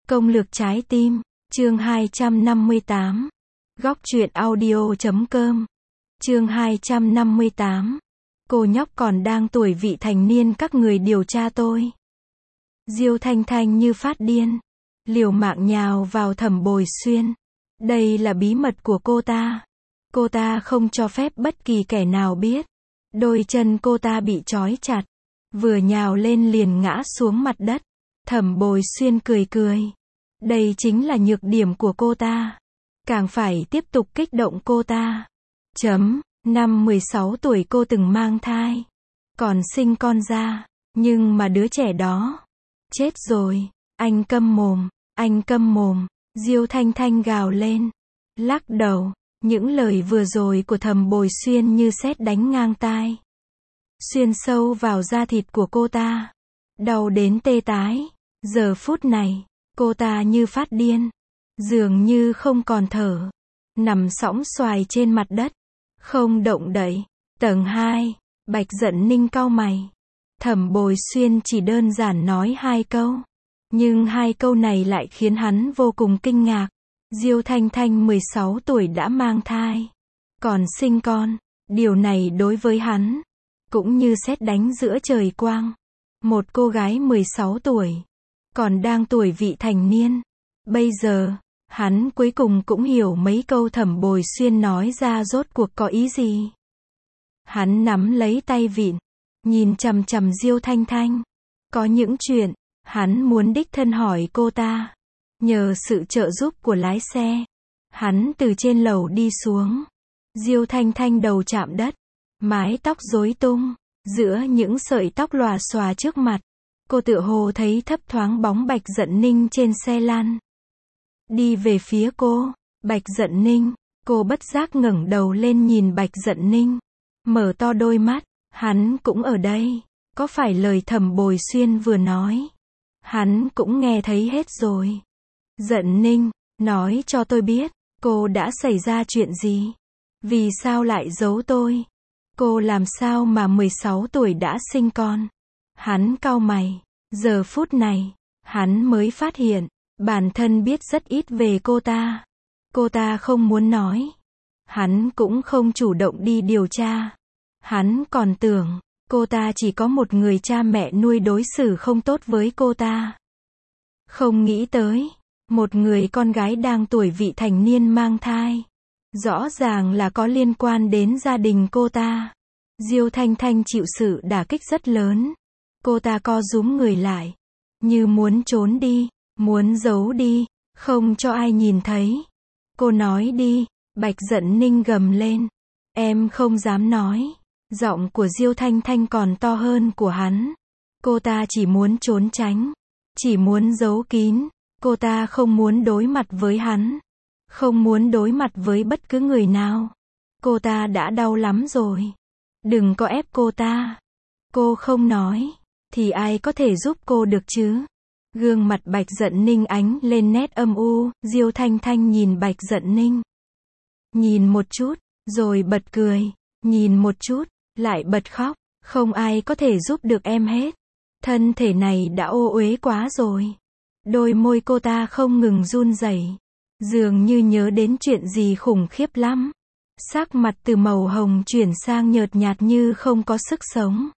Công lược trái tim, chương 258. Góc truyện audio.com. Chương 258. Cô nhóc còn đang tuổi vị thành niên, các người điều tra tôi. Diêu Thanh Thanh như phát điên, liều mạng nhào vào Thẩm Bồi Xuyên. Đây là bí mật của cô ta. Cô ta không cho phép bất kỳ kẻ nào biết. Đôi chân cô ta bị trói chặt, vừa nhào lên liền ngã xuống mặt đất. Thẩm Bồi Xuyên cười cười. Đây chính là nhược điểm của cô ta. Càng phải tiếp tục kích động cô ta. Năm 16 tuổi cô từng mang thai, còn sinh con ra, nhưng mà đứa trẻ đó chết rồi. Anh câm mồm, anh câm mồm. Diêu Thanh Thanh gào lên, lắc đầu. Những lời vừa rồi của Thẩm Bồi Xuyên như sét đánh ngang tai, xuyên sâu vào da thịt của cô ta, đau đến tê tái. Giờ phút này, cô ta như phát điên, dường như không còn thở, nằm sõng xoài trên mặt đất, không động đậy. Tầng 2, Bạch Dận Ninh cau mày. Thẩm Bồi Xuyên chỉ đơn giản nói 2 câu, nhưng 2 câu này lại khiến hắn vô cùng kinh ngạc. Diêu Thanh Thanh 16 tuổi đã mang thai, còn sinh con. Điều này đối với hắn cũng như sét đánh giữa trời quang. Một cô gái 16 tuổi, còn đang tuổi vị thành niên. Bây giờ, hắn cuối cùng cũng hiểu mấy câu Thẩm Bồi Xuyên nói ra rốt cuộc có ý gì. Hắn nắm lấy tay vịn, nhìn chằm chằm Diêu Thanh Thanh. Có những chuyện, hắn muốn đích thân hỏi cô ta. Nhờ sự trợ giúp của lái xe, hắn từ trên lầu đi xuống. Diêu Thanh Thanh đầu chạm đất, mái tóc rối tung, giữa những sợi tóc lòa xòa trước mặt. Cô tựa hồ thấy thấp thoáng bóng Bạch Dận Ninh trên xe lăn, đi về phía cô. Bạch Dận Ninh, cô bất giác ngẩng đầu lên nhìn Bạch Dận Ninh, mở to đôi mắt. Hắn cũng ở đây, có phải lời Thẩm Bồi Xuyên vừa nói, hắn cũng nghe thấy hết rồi. Dận Ninh, nói cho tôi biết, cô đã xảy ra chuyện gì? Vì sao lại giấu tôi? Cô làm sao mà 16 tuổi đã sinh con? Hắn cau mày. Giờ phút này, hắn mới phát hiện, bản thân biết rất ít về cô ta. Cô ta không muốn nói. Hắn cũng không chủ động đi điều tra. Hắn còn tưởng, cô ta chỉ có một người cha mẹ nuôi đối xử không tốt với cô ta. Không nghĩ tới, một người con gái đang tuổi vị thành niên mang thai, rõ ràng là có liên quan đến gia đình cô ta. Diêu Thanh Thanh chịu sự đả kích rất lớn. Cô ta co rúm người lại, như muốn trốn đi, muốn giấu đi, không cho ai nhìn thấy. Cô nói đi. Bạch Dận Ninh gầm lên. Em không dám nói. Giọng của Diêu Thanh Thanh còn to hơn của hắn. Cô ta chỉ muốn trốn tránh, chỉ muốn giấu kín. Cô ta không muốn đối mặt với hắn, không muốn đối mặt với bất cứ người nào. Cô ta đã đau lắm rồi. Đừng có ép cô ta. Cô không nói, thì ai có thể giúp cô được chứ? Gương mặt Bạch Dận Ninh ánh lên nét âm u. Diêu Thanh Thanh nhìn Bạch Dận Ninh, nhìn một chút, rồi bật cười, nhìn một chút, lại bật khóc. Không ai có thể giúp được em hết. Thân thể này đã ô uế quá rồi. Đôi môi cô ta không ngừng run rẩy, dường như nhớ đến chuyện gì khủng khiếp lắm. Sắc mặt từ màu hồng chuyển sang nhợt nhạt như không có sức sống.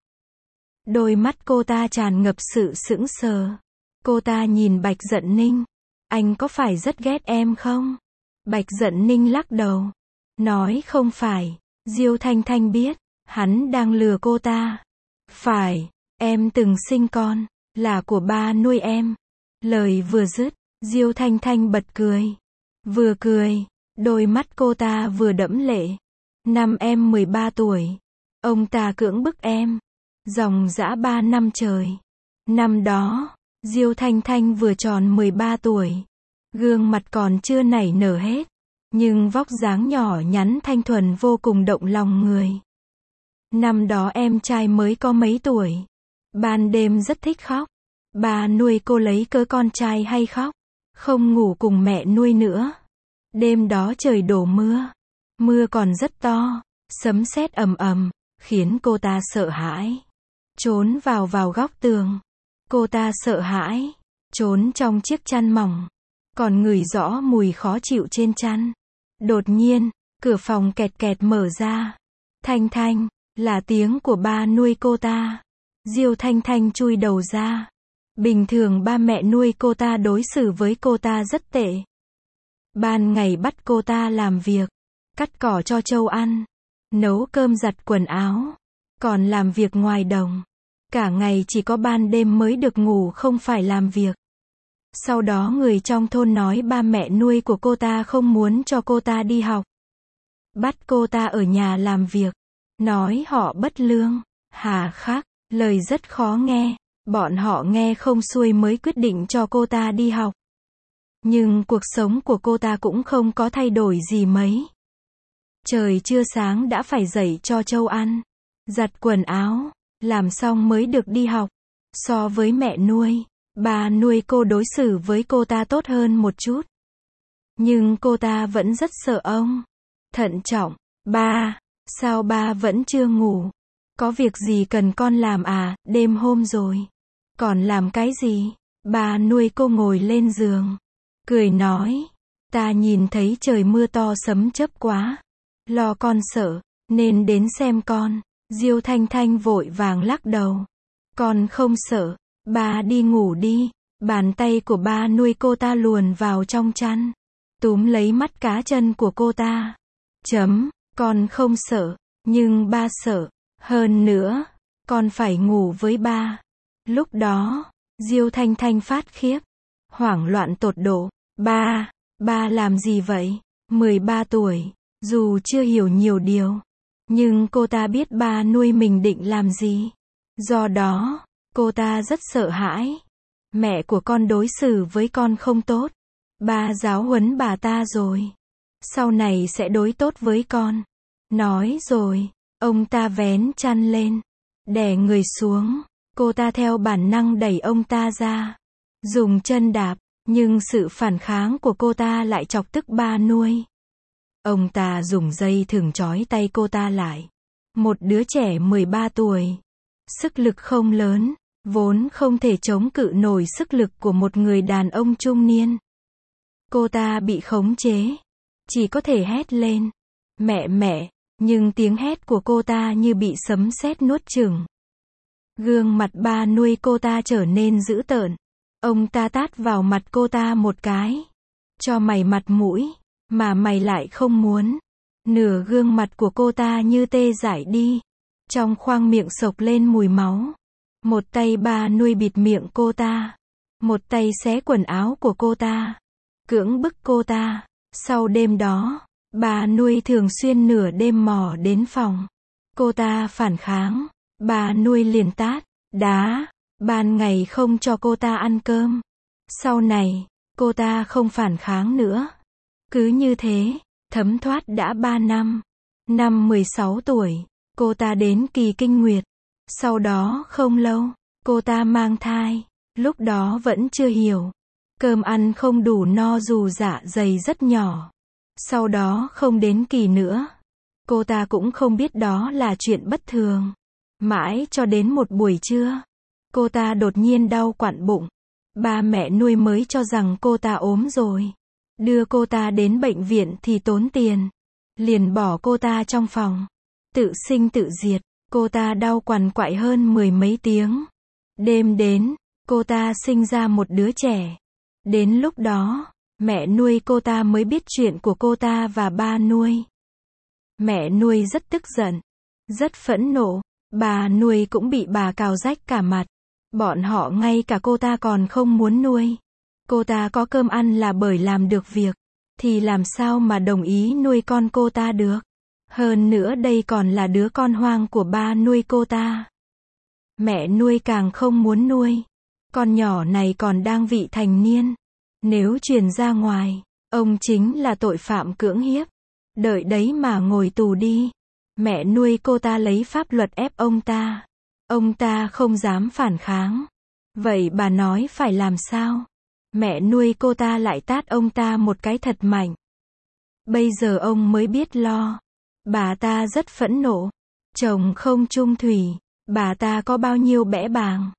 Đôi mắt cô ta tràn ngập sự sững sờ. Cô ta nhìn Bạch Dận Ninh. Anh có phải rất ghét em không? Bạch Dận Ninh lắc đầu, nói không phải. Diêu Thanh Thanh biết, hắn đang lừa cô ta. Phải, em từng sinh con, là của ba nuôi em. Lời vừa dứt, Diêu Thanh Thanh bật cười. Vừa cười, đôi mắt cô ta vừa đẫm lệ. Năm em 13 tuổi, ông ta cưỡng bức em, dòng dã 3 năm trời. Năm đó, Diêu Thanh Thanh vừa tròn 13 tuổi. Gương mặt còn chưa nảy nở hết, nhưng vóc dáng nhỏ nhắn thanh thuần vô cùng động lòng người. Năm đó em trai mới có mấy tuổi. Ban đêm rất thích khóc. Bà nuôi cô lấy cớ con trai hay khóc, không ngủ cùng mẹ nuôi nữa. Đêm đó trời đổ mưa. Mưa còn rất to, sấm sét ầm ầm, khiến cô ta sợ hãi. Trốn vào góc tường. Cô ta sợ hãi, trốn trong chiếc chăn mỏng, còn ngửi rõ mùi khó chịu trên chăn. Đột nhiên, cửa phòng kẹt kẹt mở ra. Thanh Thanh, là tiếng của ba nuôi cô ta. Diêu Thanh Thanh chui đầu ra. Bình thường ba mẹ nuôi cô ta đối xử với cô ta rất tệ. Ban ngày bắt cô ta làm việc, cắt cỏ cho trâu ăn, nấu cơm giặt quần áo, còn làm việc ngoài đồng. Cả ngày chỉ có ban đêm mới được ngủ không phải làm việc. Sau đó người trong thôn nói ba mẹ nuôi của cô ta không muốn cho cô ta đi học. Bắt cô ta ở nhà làm việc, nói họ bất lương, hà khắc, lời rất khó nghe. Bọn họ nghe không xuôi mới quyết định cho cô ta đi học. Nhưng cuộc sống của cô ta cũng không có thay đổi gì mấy. Trời chưa sáng đã phải dậy cho trâu ăn, giặt quần áo, làm xong mới được đi học. So với mẹ nuôi, bà nuôi cô đối xử với cô ta tốt hơn một chút. Nhưng cô ta vẫn rất sợ ông. Thận trọng, ba, sao ba vẫn chưa ngủ? Có việc gì cần con làm à, đêm hôm rồi. Còn làm cái gì? Bà nuôi cô ngồi lên giường, cười nói, ta nhìn thấy trời mưa to sấm chớp quá. Lo con sợ, nên đến xem con. Diêu Thanh Thanh vội vàng lắc đầu. Con không sợ, bà đi ngủ đi. Bàn tay của ba nuôi cô ta luồn vào trong chăn, túm lấy mắt cá chân của cô ta. Con không sợ, nhưng ba sợ. Hơn nữa, con phải ngủ với ba. Lúc đó, Diêu Thanh Thanh phát khiếp, hoảng loạn tột độ. Ba làm gì vậy? 13 tuổi, dù chưa hiểu nhiều điều, nhưng cô ta biết ba nuôi mình định làm gì. Do đó, cô ta rất sợ hãi. Mẹ của con đối xử với con không tốt. Ba giáo huấn bà ta rồi. Sau này sẽ đối tốt với con. Nói rồi, ông ta vén chăn lên, đè người xuống. Cô ta theo bản năng đẩy ông ta ra, dùng chân đạp, nhưng sự phản kháng của cô ta lại chọc tức ba nuôi. Ông ta dùng dây thừng trói tay cô ta lại. Một đứa trẻ 13 tuổi, sức lực không lớn, vốn không thể chống cự nổi sức lực của một người đàn ông trung niên. Cô ta bị khống chế, chỉ có thể hét lên, mẹ, nhưng tiếng hét của cô ta như bị sấm sét nuốt chửng. Gương mặt ba nuôi cô ta trở nên dữ tợn. Ông ta tát vào mặt cô ta một cái. Cho mày mặt mũi, mà mày lại không muốn. Nửa gương mặt của cô ta như tê dại đi. Trong khoang miệng xộc lên mùi máu. Một tay ba nuôi bịt miệng cô ta. Một tay xé quần áo của cô ta. Cưỡng bức cô ta. Sau đêm đó, bà nuôi thường xuyên nửa đêm mò đến phòng. Cô ta phản kháng. Bà nuôi liền tát, đá, ban ngày không cho cô ta ăn cơm. Sau này, cô ta không phản kháng nữa. Cứ như thế, thấm thoát đã 3 năm. Năm 16 tuổi, cô ta đến kỳ kinh nguyệt. Sau đó không lâu, cô ta mang thai. Lúc đó vẫn chưa hiểu. Cơm ăn không đủ no dù dạ dày rất nhỏ. Sau đó không đến kỳ nữa. Cô ta cũng không biết đó là chuyện bất thường. Mãi cho đến một buổi trưa, cô ta đột nhiên đau quặn bụng. Ba mẹ nuôi mới cho rằng cô ta ốm rồi. Đưa cô ta đến bệnh viện thì tốn tiền. Liền bỏ cô ta trong phòng. Tự sinh tự diệt. Cô ta đau quằn quại hơn 10 mấy tiếng. Đêm đến, cô ta sinh ra một đứa trẻ. Đến lúc đó, mẹ nuôi cô ta mới biết chuyện của cô ta và ba nuôi. Mẹ nuôi rất tức giận, rất phẫn nộ. Bà nuôi cũng bị bà cào rách cả mặt. Bọn họ ngay cả cô ta còn không muốn nuôi. Cô ta có cơm ăn là bởi làm được việc. Thì làm sao mà đồng ý nuôi con cô ta được. Hơn nữa đây còn là đứa con hoang của ba nuôi cô ta. Mẹ nuôi càng không muốn nuôi. Con nhỏ này còn đang vị thành niên. Nếu truyền ra ngoài, ông chính là tội phạm cưỡng hiếp. Đợi đấy mà ngồi tù đi. Mẹ nuôi cô ta lấy pháp luật ép ông ta. Ông ta không dám phản kháng. Vậy bà nói phải làm sao? Mẹ nuôi cô ta lại tát ông ta một cái thật mạnh. Bây giờ ông mới biết lo. Bà ta rất phẫn nộ. Chồng không chung thủy. Bà ta có bao nhiêu bẽ bàng.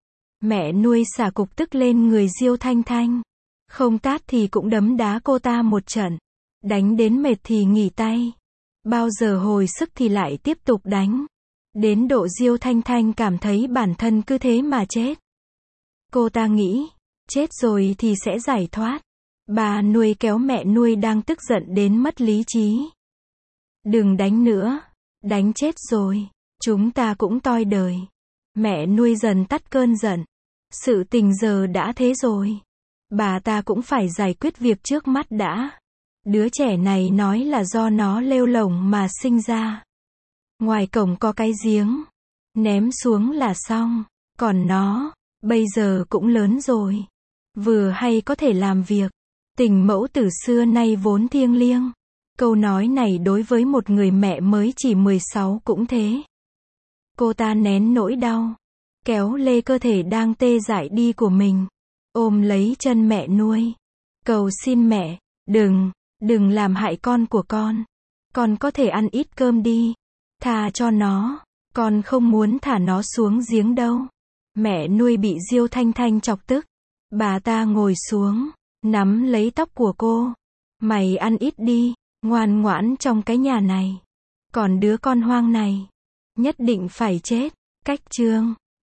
Mẹ nuôi xả cục tức lên người Diêu Thanh Thanh. Không tát thì cũng đấm đá cô ta một trận. Đánh đến mệt thì nghỉ tay. Bao giờ hồi sức thì lại tiếp tục đánh. Đến độ Diêu Thanh Thanh cảm thấy bản thân cứ thế mà chết. Cô ta nghĩ, chết rồi thì sẽ giải thoát. Bà nuôi kéo mẹ nuôi đang tức giận đến mất lý trí. Đừng đánh nữa. Đánh chết rồi. Chúng ta cũng toi đời. Mẹ nuôi dần tắt cơn giận. Sự tình giờ đã thế rồi. Bà ta cũng phải giải quyết việc trước mắt đã. Đứa trẻ này nói là do nó lêu lổng mà sinh ra. Ngoài cổng có cái giếng. Ném xuống là xong. Còn nó, bây giờ cũng lớn rồi. Vừa hay có thể làm việc. Tình mẫu tử xưa nay vốn thiêng liêng. Câu nói này đối với một người mẹ mới chỉ 16 cũng thế. Cô ta nén nỗi đau. Kéo lê cơ thể đang tê dại đi của mình. Ôm lấy chân mẹ nuôi. Cầu xin mẹ, đừng làm hại con của con. Con có thể ăn ít cơm đi. Tha cho nó. Con không muốn thả nó xuống giếng đâu. Mẹ nuôi bị Diêu Thanh Thanh chọc tức. Bà ta ngồi xuống, nắm lấy tóc của cô. Mày ăn ít đi, ngoan ngoãn trong cái nhà này. Còn đứa con hoang này, nhất định phải chết. Cách chương